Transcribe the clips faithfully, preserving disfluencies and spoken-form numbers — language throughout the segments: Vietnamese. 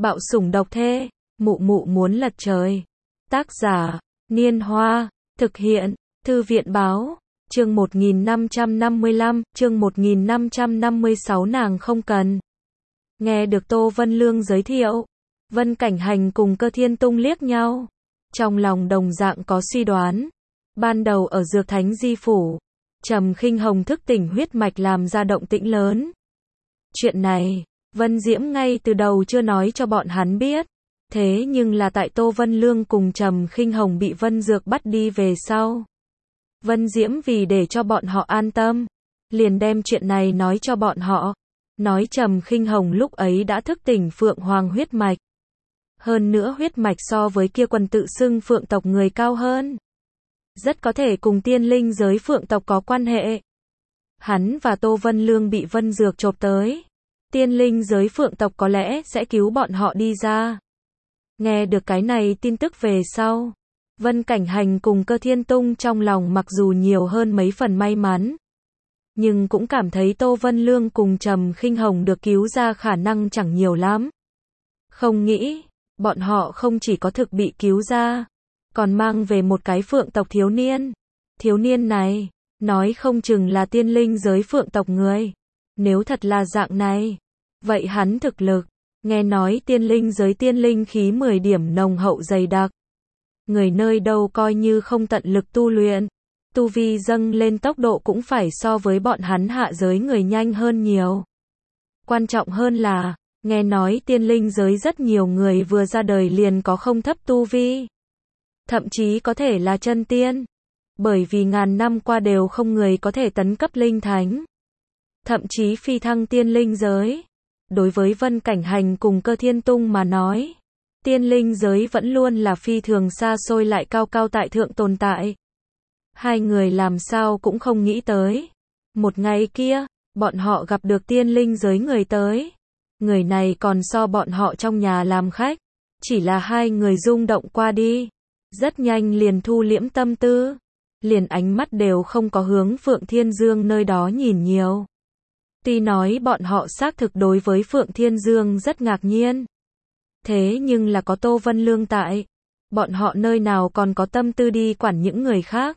Bạo sủng độc thê, mụ mụ muốn lật trời. Tác giả, Niên Hoa, thực hiện, Thư viện Báo, chương một nghìn năm trăm năm mươi lăm, chương một nghìn năm trăm năm mươi sáu nàng không cần. Nghe được Tô Vân Lương giới thiệu, Vân Cảnh Hành cùng Cơ Thiên Tung liếc nhau. Trong lòng đồng dạng có suy đoán. Ban đầu ở Dược Thánh Di Phủ, Trầm Khinh Hồng thức tỉnh huyết mạch làm ra động tĩnh lớn. Chuyện này, Vân Diễm ngay từ đầu chưa nói cho bọn hắn biết. Thế nhưng là tại Tô Vân Lương cùng Trầm Khinh Hồng bị Vân Dược bắt đi về sau. Vân Diễm vì để cho bọn họ an tâm, liền đem chuyện này nói cho bọn họ. Nói Trầm Khinh Hồng lúc ấy đã thức tỉnh Phượng Hoàng huyết mạch. Hơn nữa huyết mạch so với kia quần tự xưng Phượng tộc người cao hơn. Rất có thể cùng tiên linh giới Phượng tộc có quan hệ. Hắn và Tô Vân Lương bị Vân Dược chộp tới. Tiên linh giới Phượng tộc có lẽ sẽ cứu bọn họ đi ra. Nghe được cái này tin tức về sau, Vân Cảnh Hành cùng Cơ Thiên Tung trong lòng mặc dù nhiều hơn mấy phần may mắn, nhưng cũng cảm thấy Tô Vân Lương cùng Trầm Khinh Hồng được cứu ra khả năng chẳng nhiều lắm. Không nghĩ, bọn họ không chỉ có thực bị cứu ra, còn mang về một cái Phượng tộc thiếu niên. Thiếu niên này, nói không chừng là tiên linh giới Phượng tộc người. Nếu thật là dạng này, vậy hắn thực lực, nghe nói tiên linh giới tiên linh khí mười điểm nồng hậu dày đặc. Người nơi đâu coi như không tận lực tu luyện, tu vi dâng lên tốc độ cũng phải so với bọn hắn hạ giới người nhanh hơn nhiều. Quan trọng hơn là, nghe nói tiên linh giới rất nhiều người vừa ra đời liền có không thấp tu vi. Thậm chí có thể là chân tiên. Bởi vì ngàn năm qua đều không người có thể tấn cấp linh thánh. Thậm chí phi thăng tiên linh giới. Đối với Vân Cảnh Hành cùng Cơ Thiên Tung mà nói, tiên linh giới vẫn luôn là phi thường xa xôi lại cao cao tại thượng tồn tại. Hai người làm sao cũng không nghĩ tới. Một ngày kia, bọn họ gặp được tiên linh giới người tới. Người này còn so bọn họ trong nhà làm khách. Chỉ là hai người rung động qua đi. Rất nhanh liền thu liễm tâm tư. Liền ánh mắt đều không có hướng Phượng Thiên Dương nơi đó nhìn nhiều. Tuy nói bọn họ xác thực đối với Phượng Thiên Dương rất ngạc nhiên. Thế nhưng là có Tô Vân Lương tại. Bọn họ nơi nào còn có tâm tư đi quản những người khác.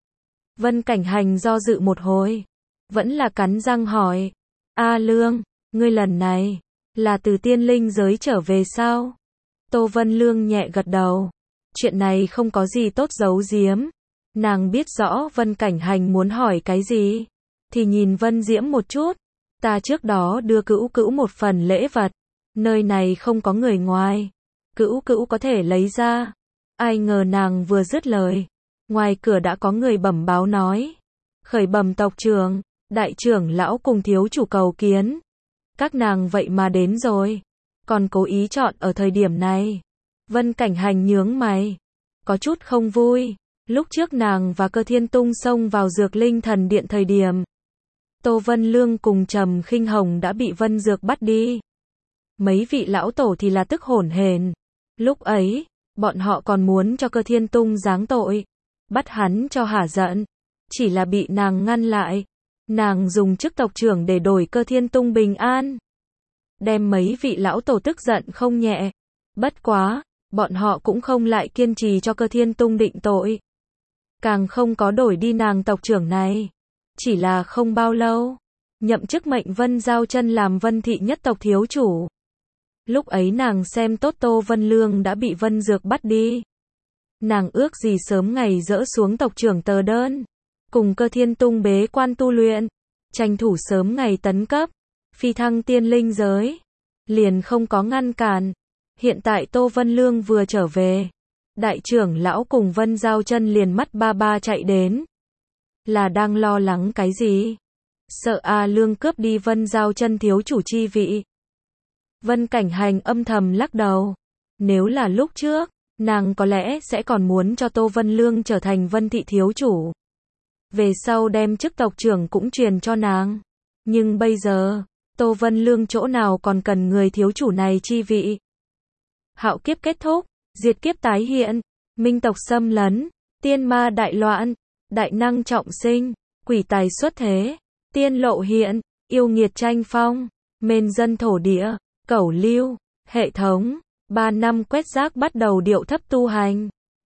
Vân Cảnh Hành do dự một hồi. Vẫn là cắn răng hỏi. A Lương, ngươi lần này, là từ tiên linh giới trở về sao? Tô Vân Lương nhẹ gật đầu. Chuyện này không có gì tốt giấu giếm. Nàng biết rõ Vân Cảnh Hành muốn hỏi cái gì. Thì nhìn Vân Diễm một chút. Ta trước đó đưa Cữu Cữu một phần lễ vật. Nơi này không có người ngoài. Cữu Cữu có thể lấy ra. Ai ngờ nàng vừa dứt lời. Ngoài cửa đã có người bẩm báo nói. Khởi bẩm tộc trưởng, đại trưởng lão cùng thiếu chủ cầu kiến. Các nàng vậy mà đến rồi. Còn cố ý chọn ở thời điểm này. Vân Cảnh Hành nhướng mày. Có chút không vui. Lúc trước nàng và Cơ Thiên Tung xông vào Dược Linh Thần Điện thời điểm. Tô Vân Lương cùng Trầm Khinh Hồng đã bị Vân Dược bắt đi. Mấy vị lão tổ thì là tức hổn hển. Lúc ấy, bọn họ còn muốn cho Cơ Thiên Tung giáng tội. Bắt hắn cho hả giận. Chỉ là bị nàng ngăn lại. Nàng dùng chức tộc trưởng để đổi Cơ Thiên Tung bình an. Đem mấy vị lão tổ tức giận không nhẹ. Bất quá, bọn họ cũng không lại kiên trì cho Cơ Thiên Tung định tội. Càng không có đổi đi nàng tộc trưởng này. Chỉ là không bao lâu, nhậm chức mệnh Vân Giao Chân làm Vân thị nhất tộc thiếu chủ. Lúc ấy nàng xem tốt Tô Vân Lương đã bị Vân Dược bắt đi. Nàng ước gì sớm ngày dỡ xuống tộc trưởng tờ đơn. Cùng Cơ Thiên Tung bế quan tu luyện. Tranh thủ sớm ngày tấn cấp. Phi thăng tiên linh giới. Liền không có ngăn cản. Hiện tại Tô Vân Lương vừa trở về. Đại trưởng lão cùng Vân Giao Chân liền mắt ba ba chạy đến. Là đang lo lắng cái gì? Sợ A Lương cướp đi Vân Giao Chân thiếu chủ chi vị. Vân Cảnh Hành âm thầm lắc đầu. Nếu là lúc trước, nàng có lẽ sẽ còn muốn cho Tô Vân Lương trở thành Vân thị thiếu chủ. Về sau đem chức tộc trưởng cũng truyền cho nàng. Nhưng bây giờ, Tô Vân Lương chỗ nào còn cần người thiếu chủ này chi vị. Hạo kiếp kết thúc, diệt kiếp tái hiện, minh tộc xâm lấn, tiên ma đại loạn, đại năng trọng sinh, quỷ tài xuất thế, tiên lộ hiện, yêu nghiệt tranh phong, mên dân thổ địa, cẩu lưu, Hệ thống. ba năm quét rác bắt đầu điệu thấp tu hành.